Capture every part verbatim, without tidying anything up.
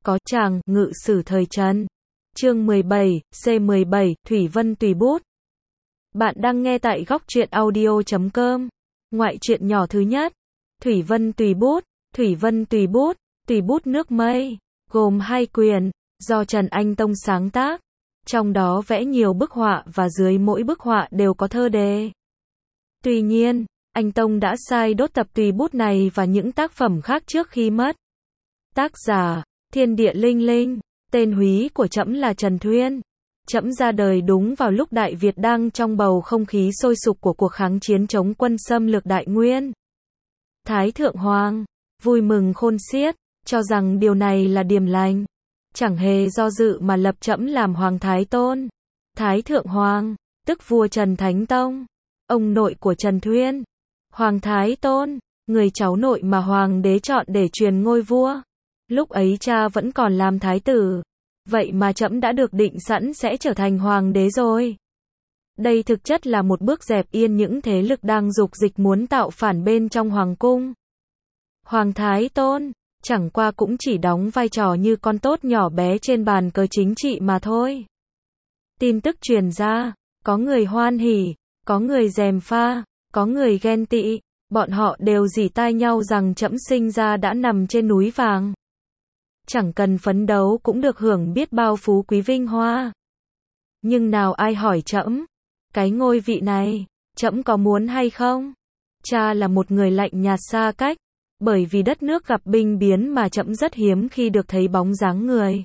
có chàng, ngự sử thời Trần. Chương mười bảy, C mười bảy, Thủy Vân tùy bút. Bạn đang nghe tại góc truyện audio chấm com. Ngoại truyện nhỏ thứ nhất. Thủy Vân tùy bút. Thủy Vân tùy bút, tùy bút nước mây, gồm hai quyển, do Trần Anh Tông sáng tác. Trong đó vẽ nhiều bức họa và dưới mỗi bức họa đều có thơ đề. Tuy nhiên, anh Tông đã sai đốt tập tùy bút này và những tác phẩm khác trước khi mất. Tác giả, Thiên Địa Linh Linh. Tên húy của trẫm là Trần Thuyên. Trẫm ra đời đúng vào lúc Đại Việt đang trong bầu không khí sôi sục của cuộc kháng chiến chống quân xâm lược Đại Nguyên. Thái Thượng Hoàng vui mừng khôn xiết, cho rằng điều này là điềm lành, chẳng hề do dự mà lập trẫm làm Hoàng Thái Tôn. Thái Thượng Hoàng, tức vua Trần Thánh Tông, ông nội của Trần Thuyên. Hoàng Thái Tôn, người cháu nội mà Hoàng đế chọn để truyền ngôi vua. Lúc ấy cha vẫn còn làm thái tử, vậy mà trẫm đã được định sẵn sẽ trở thành hoàng đế rồi. Đây thực chất là một bước dẹp yên những thế lực đang dục dịch muốn tạo phản bên trong hoàng cung. Hoàng Thái Tôn, chẳng qua cũng chỉ đóng vai trò như con tốt nhỏ bé trên bàn cờ chính trị mà thôi. Tin tức truyền ra, có người hoan hỉ, có người gièm pha, có người ghen tị, bọn họ đều rỉ tai nhau rằng trẫm sinh ra đã nằm trên núi vàng. Chẳng cần phấn đấu cũng được hưởng biết bao phú quý vinh hoa. Nhưng nào ai hỏi trẫm, cái ngôi vị này, trẫm có muốn hay không? Cha là một người lạnh nhạt xa cách, bởi vì đất nước gặp binh biến mà trẫm rất hiếm khi được thấy bóng dáng người.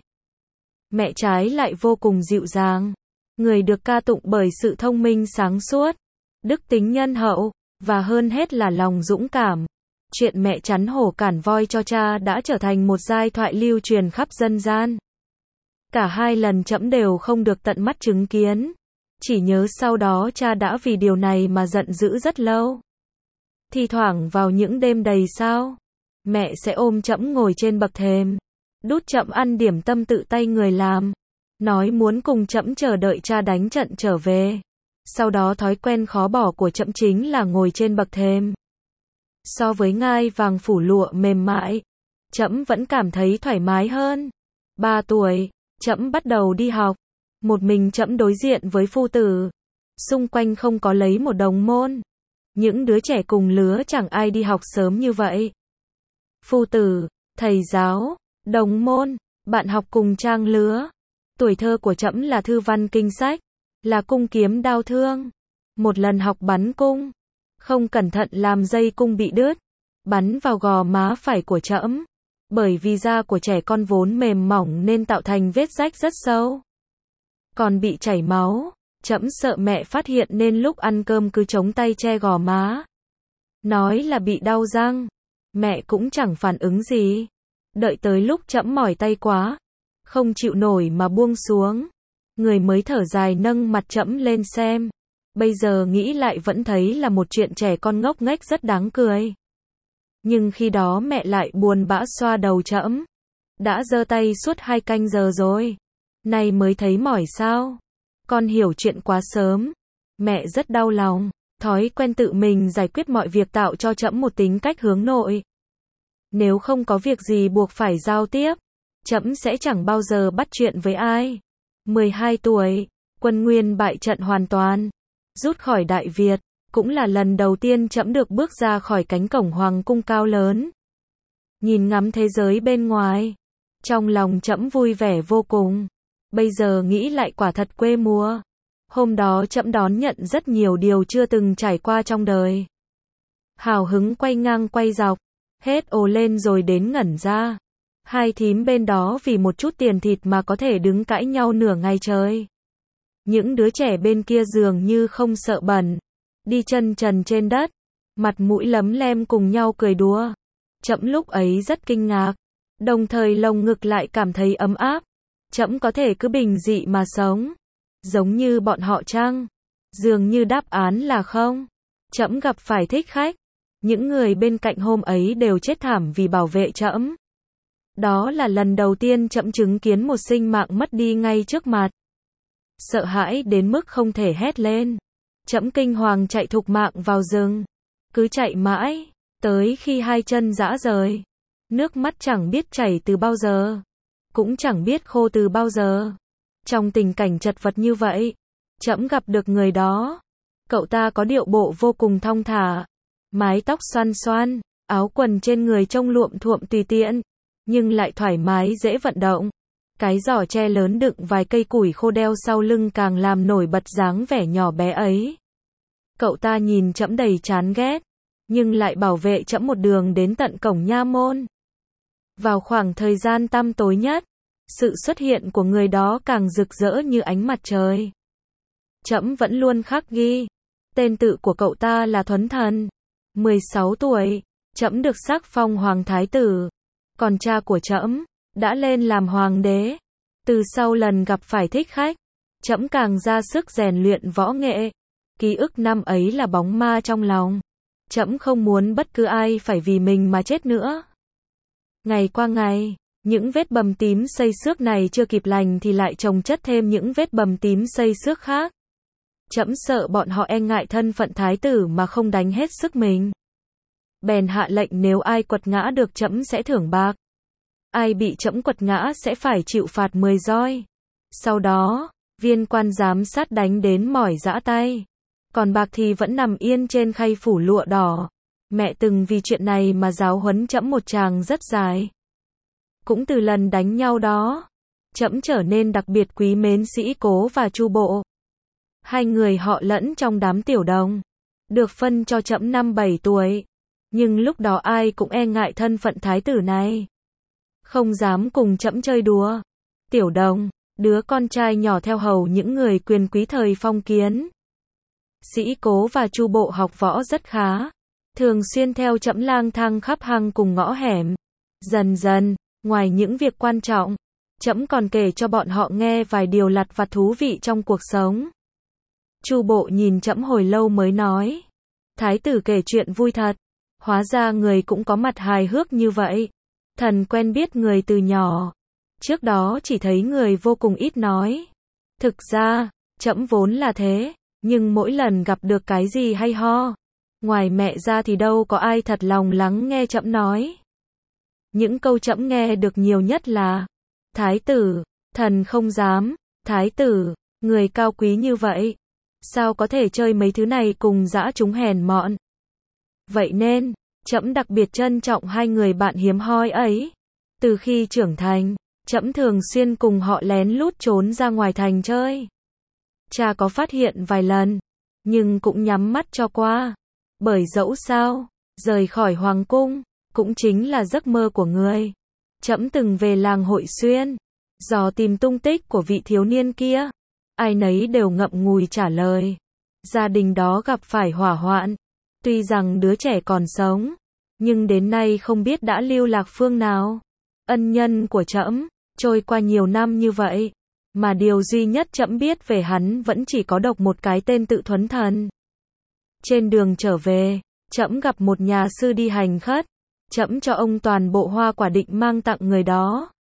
Mẹ trái lại vô cùng dịu dàng, người được ca tụng bởi sự thông minh sáng suốt, đức tính nhân hậu, và hơn hết là lòng dũng cảm. Chuyện mẹ chắn hổ cản voi cho cha đã trở thành một giai thoại lưu truyền khắp dân gian. Cả hai lần trẫm đều không được tận mắt chứng kiến, chỉ nhớ sau đó cha đã vì điều này mà giận dữ rất lâu. Thi thoảng vào những đêm đầy sao, mẹ sẽ ôm trẫm ngồi trên bậc thềm, đút trẫm ăn điểm tâm tự tay người làm, nói muốn cùng trẫm chờ đợi cha đánh trận trở về. Sau đó thói quen khó bỏ của trẫm chính là ngồi trên bậc thềm. So với ngai vàng phủ lụa mềm mại, trẫm vẫn cảm thấy thoải mái hơn. Ba tuổi, trẫm bắt đầu đi học. Một mình trẫm đối diện với phu tử. Xung quanh không có lấy một đồng môn. Những đứa trẻ cùng lứa chẳng ai đi học sớm như vậy. Phu tử, thầy giáo, đồng môn, bạn học cùng trang lứa. Tuổi thơ của trẫm là thư văn kinh sách, là cung kiếm đao thương. Một lần học bắn cung, không cẩn thận làm dây cung bị đứt, bắn vào gò má phải của trẫm. Bởi vì da của trẻ con vốn mềm mỏng nên tạo thành vết rách rất sâu, còn bị chảy máu. Trẫm sợ mẹ phát hiện nên lúc ăn cơm cứ chống tay che gò má, nói là bị đau răng. Mẹ cũng chẳng phản ứng gì. Đợi tới lúc trẫm mỏi tay quá, không chịu nổi mà buông xuống, người mới thở dài nâng mặt trẫm lên xem. Bây giờ nghĩ lại vẫn thấy là một chuyện trẻ con ngốc nghếch rất đáng cười. Nhưng khi đó mẹ lại buồn bã xoa đầu trẫm. Đã giơ tay suốt hai canh giờ rồi, nay mới thấy mỏi sao? Con hiểu chuyện quá sớm. Mẹ rất đau lòng, thói quen tự mình giải quyết mọi việc tạo cho trẫm một tính cách hướng nội. Nếu không có việc gì buộc phải giao tiếp, trẫm sẽ chẳng bao giờ bắt chuyện với ai. mười hai tuổi, quân Nguyên bại trận hoàn toàn, rút khỏi Đại Việt, cũng là lần đầu tiên trẫm được bước ra khỏi cánh cổng hoàng cung cao lớn, nhìn ngắm thế giới bên ngoài. Trong lòng trẫm vui vẻ vô cùng. Bây giờ nghĩ lại quả thật quê mùa. Hôm đó trẫm đón nhận rất nhiều điều chưa từng trải qua trong đời. Hào hứng quay ngang quay dọc, hết ồ lên rồi đến ngẩn ra. Hai thím bên đó vì một chút tiền thịt mà có thể đứng cãi nhau nửa ngày trời. Những đứa trẻ bên kia dường như không sợ bẩn, đi chân trần trên đất, mặt mũi lấm lem cùng nhau cười đùa. Trẫm lúc ấy rất kinh ngạc, đồng thời lồng ngực lại cảm thấy ấm áp. Trẫm có thể cứ bình dị mà sống, giống như bọn họ chăng? Dường như đáp án là không. Trẫm gặp phải thích khách, những người bên cạnh hôm ấy đều chết thảm vì bảo vệ trẫm. Đó là lần đầu tiên trẫm chứng kiến một sinh mạng mất đi ngay trước mặt. Sợ hãi đến mức không thể hét lên. Trẫm kinh hoàng chạy thục mạng vào rừng, cứ chạy mãi, tới khi hai chân rã rời, nước mắt chẳng biết chảy từ bao giờ. cũng chẳng biết khô từ bao giờ. Trong tình cảnh chật vật như vậy, trẫm gặp được người đó. Cậu ta có điệu bộ vô cùng thong thả, mái tóc xoăn xoăn, áo quần trên người trông luộm thuộm tùy tiện, nhưng lại thoải mái dễ vận động. Cái giỏ tre lớn đựng vài cây củi khô đeo sau lưng càng làm nổi bật dáng vẻ nhỏ bé ấy. Cậu ta nhìn trẫm đầy chán ghét, nhưng lại bảo vệ trẫm một đường đến tận cổng nha môn. Vào khoảng thời gian tăm tối nhất, sự xuất hiện của người đó càng rực rỡ như ánh mặt trời. Trẫm vẫn luôn khắc ghi, tên tự của cậu ta là Thuấn Thần. mười sáu tuổi, trẫm được sắc phong hoàng thái tử, còn cha của trẫm đã lên làm hoàng đế. Từ sau lần gặp phải thích khách, trẫm càng ra sức rèn luyện võ nghệ. Ký ức năm ấy là bóng ma trong lòng. Trẫm không muốn bất cứ ai phải vì mình mà chết nữa. Ngày qua ngày, những vết bầm tím xây xước này chưa kịp lành thì lại chồng chất thêm những vết bầm tím xây xước khác. Trẫm sợ bọn họ e ngại thân phận thái tử mà không đánh hết sức mình. Bèn hạ lệnh nếu ai quật ngã được trẫm sẽ thưởng bạc. Ai bị trẫm quật ngã sẽ phải chịu phạt mười roi. Sau đó, viên quan giám sát đánh đến mỏi rã tay. Còn bạc thì vẫn nằm yên trên khay phủ lụa đỏ. Mẹ từng vì chuyện này mà giáo huấn trẫm một tràng rất dài. Cũng từ lần đánh nhau đó, trẫm trở nên đặc biệt quý mến Sĩ Cố và Chu Bộ. Hai người họ lẫn trong đám tiểu đồng, được phân cho trẫm năm bảy tuổi, nhưng lúc đó ai cũng e ngại thân phận thái tử này, không dám cùng trẫm chơi đùa. Tiểu đồng, đứa con trai nhỏ theo hầu những người quyền quý thời phong kiến. Sĩ Cố và Chu Bộ học võ rất khá, thường xuyên theo trẫm lang thang khắp hang cùng ngõ hẻm. Dần dần, ngoài những việc quan trọng, trẫm còn kể cho bọn họ nghe vài điều lặt vặt thú vị trong cuộc sống. Chu Bộ nhìn trẫm hồi lâu mới nói, thái tử kể chuyện vui thật, hóa ra người cũng có mặt hài hước như vậy. Thần quen biết người từ nhỏ, trước đó chỉ thấy người vô cùng ít nói. Thực ra, trẫm vốn là thế, nhưng mỗi lần gặp được cái gì hay ho, ngoài mẹ ra thì đâu có ai thật lòng lắng nghe trẫm nói. Những câu trẫm nghe được nhiều nhất là, thái tử, thần không dám, thái tử, người cao quý như vậy, sao có thể chơi mấy thứ này cùng dã chúng hèn mọn. Vậy nên, trẫm đặc biệt trân trọng hai người bạn hiếm hoi ấy. Từ khi trưởng thành, trẫm thường xuyên cùng họ lén lút trốn ra ngoài thành chơi. Cha có phát hiện vài lần, nhưng cũng nhắm mắt cho qua. Bởi dẫu sao, rời khỏi hoàng cung, cũng chính là giấc mơ của người. Trẫm từng về làng Hội Xuyên, dò tìm tung tích của vị thiếu niên kia. Ai nấy đều ngậm ngùi trả lời, gia đình đó gặp phải hỏa hoạn. Tuy rằng đứa trẻ còn sống, nhưng đến nay không biết đã lưu lạc phương nào. Ân nhân của trẫm, trôi qua nhiều năm như vậy, mà điều duy nhất trẫm biết về hắn vẫn chỉ có độc một cái tên tự Thuấn Thần. Trên đường trở về, trẫm gặp một nhà sư đi hành khất. Trẫm cho ông toàn bộ hoa quả định mang tặng người đó.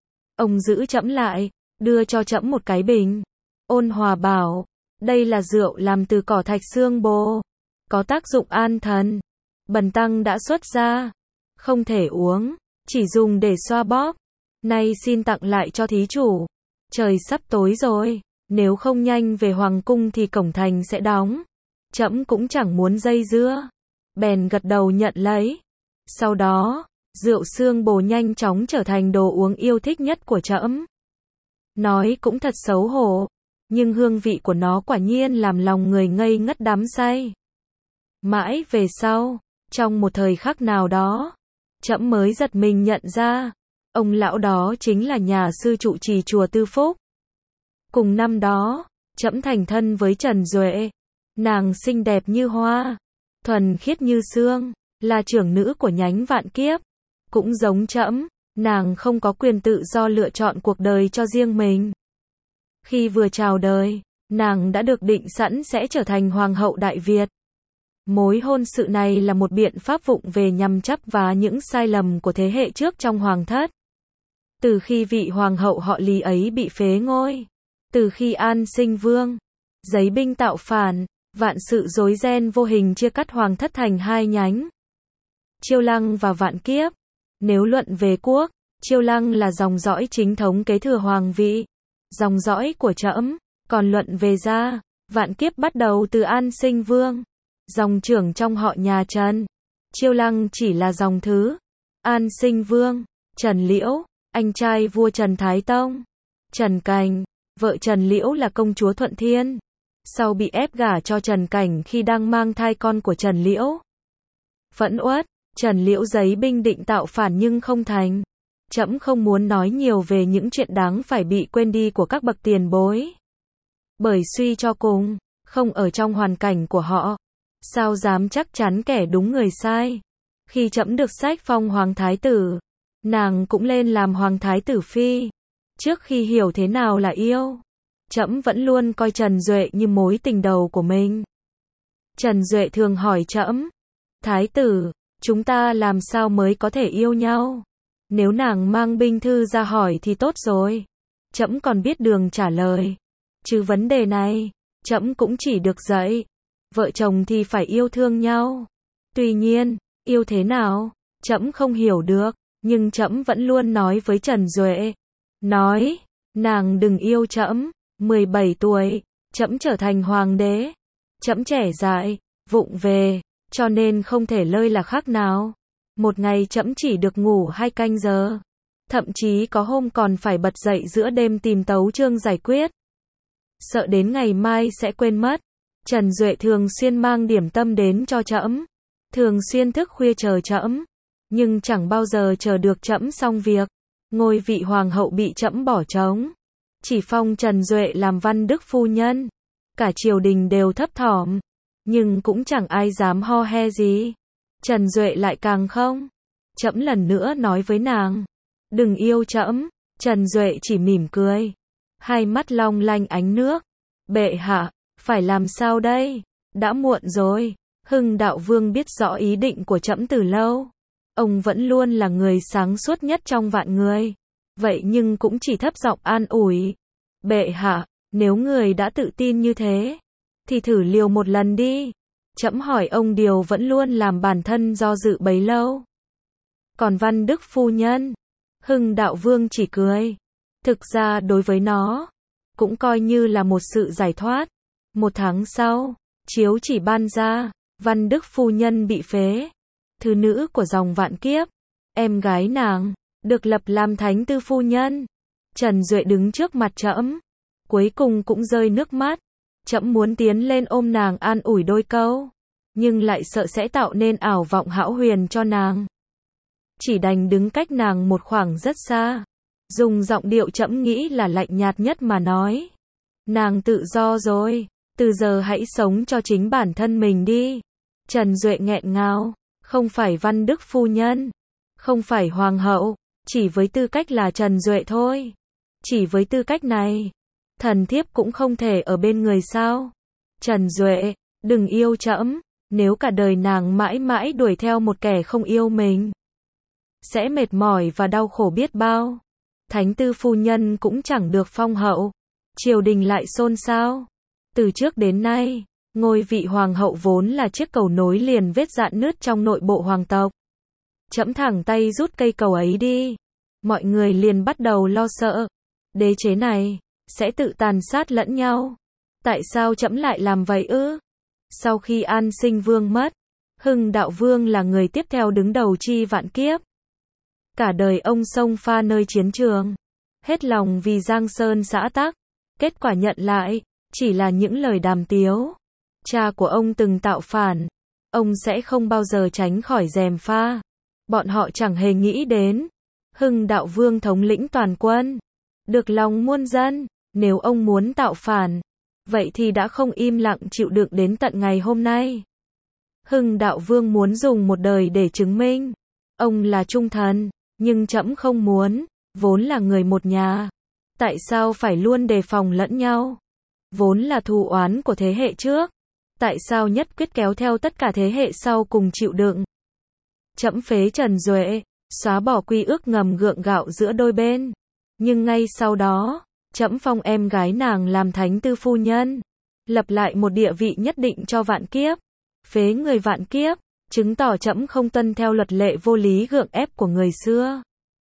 Ông giữ trẫm lại, đưa cho trẫm một cái bình. Ôn hòa bảo, đây là rượu làm từ cỏ thạch xương bồ, có tác dụng an thần. Bần tăng đã xuất ra, không thể uống, chỉ dùng để xoa bóp. Nay xin tặng lại cho thí chủ. Trời sắp tối rồi, nếu không nhanh về hoàng cung thì cổng thành sẽ đóng. Trẫm cũng chẳng muốn dây dưa, bèn gật đầu nhận lấy. Sau đó, rượu xương bồ nhanh chóng trở thành đồ uống yêu thích nhất của trẫm. Nói cũng thật xấu hổ, nhưng hương vị của nó quả nhiên làm lòng người ngây ngất đắm say. Mãi về sau, trong một thời khắc nào đó, trẫm mới giật mình nhận ra, ông lão đó chính là nhà sư trụ trì chùa Tư Phúc. Cùng năm đó, trẫm thành thân với Trần Duệ, nàng xinh đẹp như hoa, thuần khiết như sương, là trưởng nữ của nhánh Vạn Kiếp. Cũng giống trẫm, nàng không có quyền tự do lựa chọn cuộc đời cho riêng mình. Khi vừa chào đời, nàng đã được định sẵn sẽ trở thành hoàng hậu Đại Việt. Mối hôn sự này là một biện pháp vụng về nhằm chắp vá những sai lầm của thế hệ trước trong hoàng thất. Từ khi vị hoàng hậu họ Lý ấy bị phế ngôi, từ khi An Sinh Vương giấy binh tạo phản, vạn sự rối ren vô hình chia cắt hoàng thất thành hai nhánh, Chiêu Lăng và Vạn Kiếp. Nếu luận về quốc, Chiêu Lăng là dòng dõi chính thống kế thừa hoàng vị, dòng dõi của trẫm. Còn luận về gia, vạn kiếp bắt đầu từ An Sinh Vương, dòng trưởng trong họ nhà Trần. Chiêu Lăng chỉ là dòng thứ. An Sinh Vương, Trần Liễu, anh trai vua Trần Thái Tông. Trần Cảnh, vợ Trần Liễu là công chúa Thuận Thiên, sau bị ép gả cho Trần Cảnh khi đang mang thai con của Trần Liễu. Phẫn uất, Trần Liễu giấy binh định tạo phản nhưng không thành. Trẫm không muốn nói nhiều về những chuyện đáng phải bị quên đi của các bậc tiền bối. Bởi suy cho cùng, không ở trong hoàn cảnh của họ, sao dám chắc chắn kẻ đúng người sai. Khi trẫm được sách phong hoàng thái tử, nàng cũng lên làm hoàng thái tử phi. Trước khi hiểu thế nào là yêu, trẫm vẫn luôn coi Trần Duệ như mối tình đầu của mình. Trần Duệ thường hỏi trẫm, thái tử, chúng ta làm sao mới có thể yêu nhau? Nếu nàng mang binh thư ra hỏi thì tốt rồi. Trẫm còn biết đường trả lời. Chứ vấn đề này, trẫm cũng chỉ được dạy. Vợ chồng thì phải yêu thương nhau. Tuy nhiên, yêu thế nào, trẫm không hiểu được. Nhưng trẫm vẫn luôn nói với Trần Duệ. Nói, nàng đừng yêu trẫm. mười bảy tuổi, trẫm trở thành hoàng đế. Trẫm trẻ dại, vụng về, cho nên không thể lơi là khác nào. Một ngày trẫm chỉ được ngủ hai canh giờ. Thậm chí có hôm còn phải bật dậy giữa đêm tìm tấu chương giải quyết. Sợ đến ngày mai sẽ quên mất. Trần Duệ thường xuyên mang điểm tâm đến cho trẫm. Thường xuyên thức khuya chờ trẫm. Nhưng chẳng bao giờ chờ được trẫm xong việc. Ngôi vị hoàng hậu bị trẫm bỏ trống. Chỉ phong Trần Duệ làm văn đức phu nhân. Cả triều đình đều thấp thỏm. Nhưng cũng chẳng ai dám ho he gì. Trần Duệ lại càng không. Trẫm lần nữa nói với nàng, đừng yêu trẫm. Trần Duệ chỉ mỉm cười, hai mắt long lanh ánh nước. Bệ hạ, phải làm sao đây? Đã muộn rồi. Hưng Đạo Vương biết rõ ý định của trẫm từ lâu. Ông vẫn luôn là người sáng suốt nhất trong vạn người. Vậy nhưng cũng chỉ thấp giọng an ủi. Bệ hạ, nếu người đã tự tin như thế, thì thử liều một lần đi. Trẫm hỏi ông điều vẫn luôn làm bản thân do dự bấy lâu. Còn văn đức phu nhân, Hưng Đạo Vương chỉ cười. Thực ra đối với nó, cũng coi như là một sự giải thoát. Một tháng sau, chiếu chỉ ban ra, văn đức phu nhân bị phế. Thứ nữ của dòng vạn kiếp, em gái nàng, được lập làm thánh tư phu nhân. Trần Duệ đứng trước mặt trẫm, cuối cùng cũng rơi nước mắt. Trẫm muốn tiến lên ôm nàng an ủi đôi câu, nhưng lại sợ sẽ tạo nên ảo vọng hão huyền cho nàng. Chỉ đành đứng cách nàng một khoảng rất xa, dùng giọng điệu trẫm nghĩ là lạnh nhạt nhất mà nói. Nàng tự do rồi, từ giờ hãy sống cho chính bản thân mình đi. Trần Duệ nghẹn ngào, không phải văn đức phu nhân, không phải hoàng hậu, chỉ với tư cách là Trần Duệ thôi. Chỉ với tư cách này, thần thiếp cũng không thể ở bên người sao? Trần Duệ, đừng yêu trẫm, nếu cả đời nàng mãi mãi đuổi theo một kẻ không yêu mình, sẽ mệt mỏi và đau khổ biết bao. Thánh tư phu nhân cũng chẳng được phong hậu, triều đình lại xôn xao. Từ trước đến nay, ngôi vị hoàng hậu vốn là chiếc cầu nối liền vết rạn nứt trong nội bộ hoàng tộc. Trẫm thẳng tay rút cây cầu ấy đi, mọi người liền bắt đầu lo sợ. Đế chế này sẽ tự tàn sát lẫn nhau. Tại sao trẫm lại làm vậy ư? Sau khi An Sinh Vương mất, Hưng Đạo Vương là người tiếp theo đứng đầu chi vạn kiếp. Cả đời ông xông pha nơi chiến trường, hết lòng vì Giang Sơn xã tắc. Kết quả nhận lại, chỉ là những lời đàm tiếu. Cha của ông từng tạo phản, ông sẽ không bao giờ tránh khỏi gièm pha. Bọn họ chẳng hề nghĩ đến Hưng Đạo Vương thống lĩnh toàn quân, được lòng muôn dân. Nếu ông muốn tạo phản, vậy thì đã không im lặng chịu đựng đến tận ngày hôm nay. Hưng Đạo Vương muốn dùng một đời để chứng minh ông là trung thần, nhưng trẫm không muốn, vốn là người một nhà. Tại sao phải luôn đề phòng lẫn nhau? Vốn là thù oán của thế hệ trước. Tại sao nhất quyết kéo theo tất cả thế hệ sau cùng chịu đựng? Trẫm phế Trần Duệ, xóa bỏ quy ước ngầm gượng gạo giữa đôi bên. Nhưng ngay sau đó, trẫm phong em gái nàng làm thánh tư phu nhân, lập lại một địa vị nhất định cho vạn kiếp. Phế người vạn kiếp, chứng tỏ trẫm không tuân theo luật lệ vô lý gượng ép của người xưa.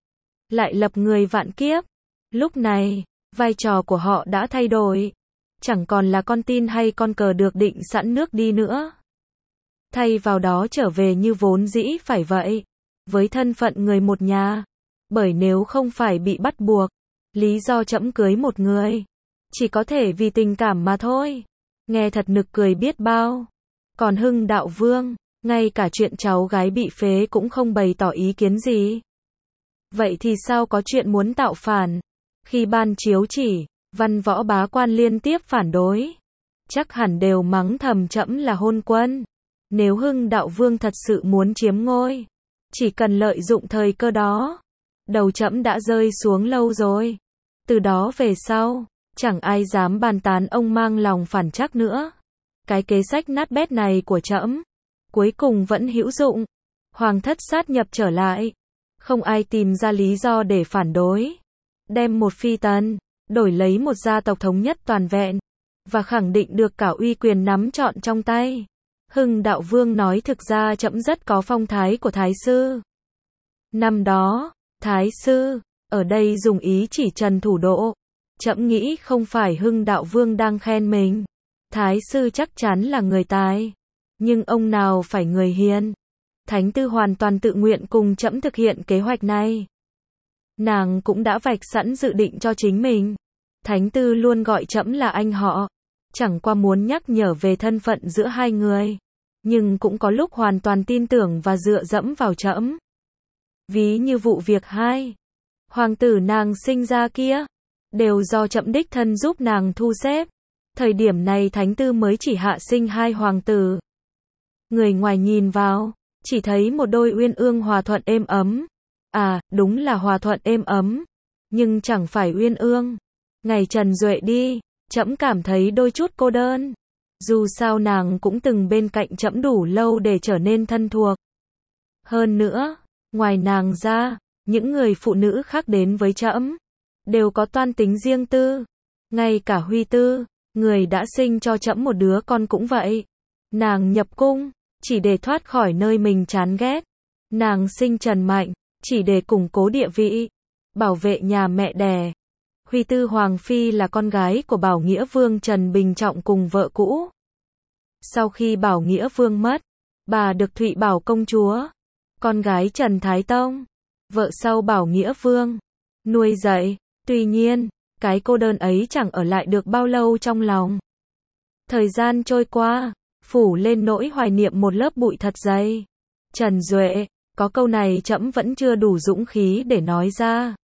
lại lập người vạn kiếp. Lúc này, vai trò của họ đã thay đổi. Chẳng còn là con tin hay con cờ được định sẵn nước đi nữa. Thay vào đó trở về như vốn dĩ phải vậy. Với thân phận người một nhà. Bởi nếu không phải bị bắt buộc, lý do trẫm cưới một người, chỉ có thể vì tình cảm mà thôi. Nghe thật nực cười biết bao. Còn Hưng Đạo Vương, ngay cả chuyện cháu gái bị phế cũng không bày tỏ ý kiến gì. Vậy thì sao có chuyện muốn tạo phản? Khi ban chiếu chỉ, văn võ bá quan liên tiếp phản đối. Chắc hẳn đều mắng thầm trẫm là hôn quân. Nếu Hưng Đạo Vương thật sự muốn chiếm ngôi, chỉ cần lợi dụng thời cơ đó, đầu trẫm đã rơi xuống lâu rồi. Từ đó về sau, chẳng ai dám bàn tán ông mang lòng phản trắc nữa. Cái kế sách nát bét này của trẫm, cuối cùng vẫn hữu dụng. Hoàng thất sát nhập trở lại. Không ai tìm ra lý do để phản đối. Đem một phi tần, đổi lấy một gia tộc thống nhất toàn vẹn, và khẳng định được cả uy quyền nắm trọn trong tay. Hưng Đạo Vương nói thực ra trẫm rất có phong thái của Thái sư. Năm đó, Thái sư, ở đây dùng ý chỉ Trần Thủ Độ. Trẫm nghĩ không phải Hưng Đạo Vương đang khen mình. Thái sư chắc chắn là người tài. Nhưng ông nào phải người hiền. Thánh Tư hoàn toàn tự nguyện cùng trẫm thực hiện kế hoạch này. Nàng cũng đã vạch sẵn dự định cho chính mình. Thánh Tư luôn gọi trẫm là anh họ. Chẳng qua muốn nhắc nhở về thân phận giữa hai người. Nhưng cũng có lúc hoàn toàn tin tưởng và dựa dẫm vào trẫm. Ví như vụ việc hai. Hoàng tử nàng sinh ra kia. Đều do trẫm đích thân giúp nàng thu xếp. Thời điểm này Thánh Tư mới chỉ hạ sinh hai hoàng tử. Người ngoài nhìn vào, chỉ thấy một đôi uyên ương hòa thuận êm ấm. À, đúng là hòa thuận êm ấm. Nhưng chẳng phải uyên ương. Ngày Trần Duệ đi, trẫm cảm thấy đôi chút cô đơn. Dù sao nàng cũng từng bên cạnh trẫm đủ lâu để trở nên thân thuộc. Hơn nữa, ngoài nàng ra, những người phụ nữ khác đến với trẫm đều có toan tính riêng tư. Ngay cả Huy Tư, người đã sinh cho trẫm một đứa con cũng vậy. Nàng nhập cung, chỉ để thoát khỏi nơi mình chán ghét. Nàng sinh Trần Mạnh, chỉ để củng cố địa vị, bảo vệ nhà mẹ đẻ. Huy Tư Hoàng Phi là con gái của Bảo Nghĩa Vương Trần Bình Trọng cùng vợ cũ. Sau khi Bảo Nghĩa Vương mất, bà được Thụy Bảo công chúa, con gái Trần Thái Tông, vợ sau Bảo Nghĩa Vương, nuôi dạy. Tuy nhiên, cái cô đơn ấy chẳng ở lại được bao lâu trong lòng. Thời gian trôi qua, phủ lên nỗi hoài niệm một lớp bụi thật dày. Trần Duệ, có câu này trẫm vẫn chưa đủ dũng khí để nói ra.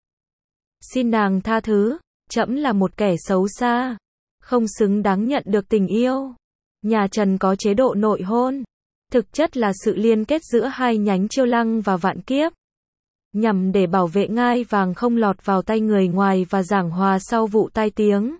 Xin nàng tha thứ, trẫm là một kẻ xấu xa, không xứng đáng nhận được tình yêu. Nhà Trần có chế độ nội hôn, thực chất là sự liên kết giữa hai nhánh Chiêu Lăng và Vạn Kiếp, nhằm để bảo vệ ngai vàng không lọt vào tay người ngoài và giảng hòa sau vụ tai tiếng.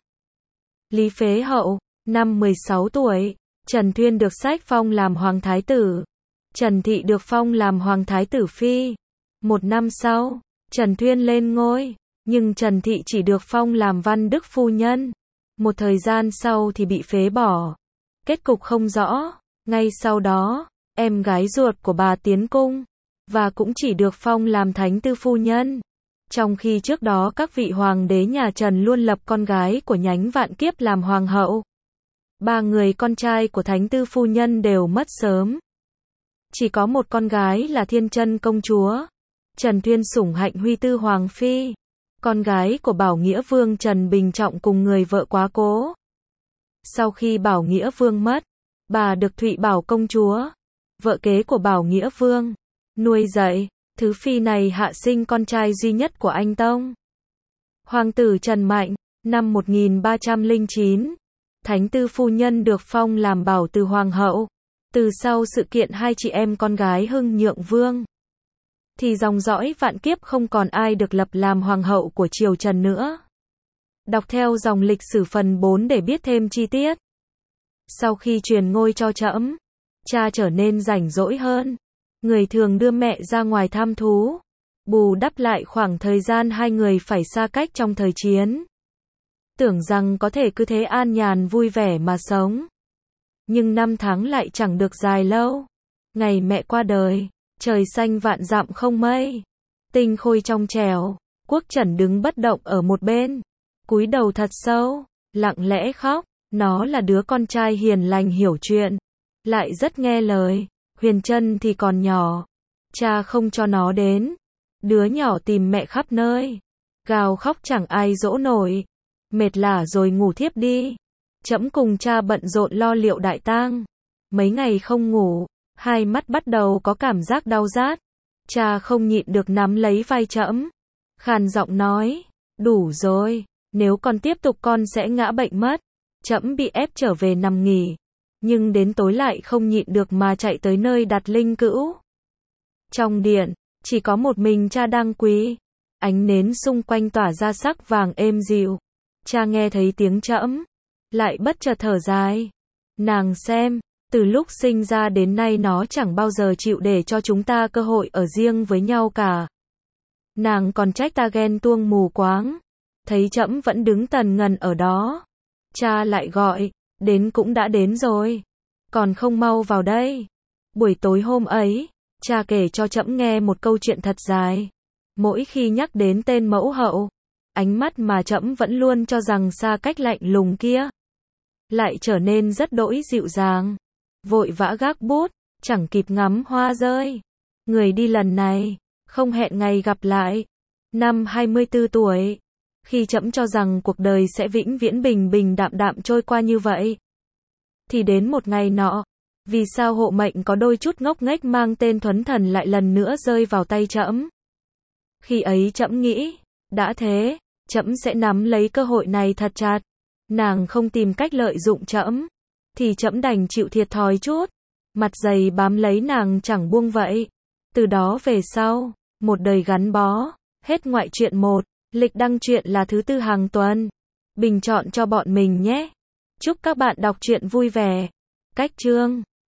Lý Phế Hậu, năm mười sáu tuổi, Trần Thuyên được sách phong làm Hoàng Thái Tử. Trần Thị được phong làm Hoàng Thái Tử Phi. Một năm sau, Trần Thuyên lên ngôi, nhưng Trần Thị chỉ được phong làm Văn Đức Phu Nhân. Một thời gian sau thì bị phế bỏ. Kết cục không rõ. Ngay sau đó, em gái ruột của bà tiến cung, và cũng chỉ được phong làm Thánh Tư Phu Nhân. Trong khi trước đó các vị hoàng đế nhà Trần luôn lập con gái của nhánh Vạn Kiếp làm hoàng hậu. Ba người con trai của Thánh Tư Phu Nhân đều mất sớm. Chỉ có một con gái là Thiên Chân công chúa. Trần Thuyên sủng hạnh Huy Tư Hoàng Phi, con gái của Bảo Nghĩa Vương Trần Bình Trọng cùng người vợ quá cố. Sau khi Bảo Nghĩa Vương mất, bà được Thụy Bảo công chúa, vợ kế của Bảo Nghĩa Vương, nuôi dạy. Thứ phi này hạ sinh con trai duy nhất của anh Tông. Hoàng tử Trần Mạnh, năm một nghìn ba trăm lẻ chín, Thánh Tư Phu Nhân được phong làm Bảo Từ Hoàng hậu. Từ sau sự kiện hai chị em con gái Hưng Nhượng Vương, thì dòng dõi Vạn Kiếp không còn ai được lập làm hoàng hậu của triều Trần nữa. Đọc theo dòng lịch sử phần bốn để biết thêm chi tiết. Sau khi truyền ngôi cho trẫm, cha trở nên rảnh rỗi hơn. Người thường đưa mẹ ra ngoài thăm thú, bù đắp lại khoảng thời gian hai người phải xa cách trong thời chiến. Tưởng rằng có thể cứ thế an nhàn vui vẻ mà sống. Nhưng năm tháng lại chẳng được dài lâu. Ngày mẹ qua đời, trời xanh vạn dặm không mây, tinh khôi trong trẻo, Quốc Trần đứng bất động ở một bên, cúi đầu thật sâu, lặng lẽ khóc. Nó là đứa con trai hiền lành hiểu chuyện, lại rất nghe lời. Huyền Trân thì còn nhỏ, cha không cho nó đến. Đứa nhỏ tìm mẹ khắp nơi, gào khóc chẳng ai dỗ nổi. Mệt lả rồi ngủ thiếp đi. Trẫm cùng cha bận rộn lo liệu đại tang. Mấy ngày không ngủ, hai mắt bắt đầu có cảm giác đau rát. Cha không nhịn được nắm lấy vai trẫm, khàn giọng nói, đủ rồi, nếu con tiếp tục con sẽ ngã bệnh mất. Trẫm bị ép trở về nằm nghỉ, nhưng đến tối lại không nhịn được mà chạy tới nơi đặt linh cữu. Trong điện, chỉ có một mình cha đang quỳ, ánh nến xung quanh tỏa ra sắc vàng êm dịu. Cha nghe thấy tiếng trẫm, lại bất chợt thở dài. Nàng xem, từ lúc sinh ra đến nay nó chẳng bao giờ chịu để cho chúng ta cơ hội ở riêng với nhau cả. Nàng còn trách ta ghen tuông mù quáng. Thấy trẫm vẫn đứng tần ngần ở đó, cha lại gọi, đến cũng đã đến rồi, còn không mau vào đây. Buổi tối hôm ấy, cha kể cho trẫm nghe một câu chuyện thật dài. Mỗi khi nhắc đến tên mẫu hậu, ánh mắt mà trẫm vẫn luôn cho rằng xa cách lạnh lùng kia, lại trở nên rất đỗi dịu dàng. Vội vã gác bút, chẳng kịp ngắm hoa rơi. Người đi lần này, không hẹn ngày gặp lại. Năm hai mươi tư tuổi, khi trẫm cho rằng cuộc đời sẽ vĩnh viễn bình bình đạm đạm trôi qua như vậy, thì đến một ngày nọ, vì sao hộ mệnh có đôi chút ngốc nghếch mang tên Thuấn Thần lại lần nữa rơi vào tay trẫm. Khi ấy trẫm nghĩ, đã thế, trẫm sẽ nắm lấy cơ hội này thật chặt. Nàng không tìm cách lợi dụng trẫm, thì trẫm đành chịu thiệt thòi chút, mặt dày bám lấy nàng chẳng buông vậy. Từ đó về sau, một đời gắn bó. Hết ngoại truyện một. Lịch đăng truyện là thứ tư hàng tuần. Bình chọn cho bọn mình nhé. Chúc các bạn đọc truyện vui vẻ. Cách chương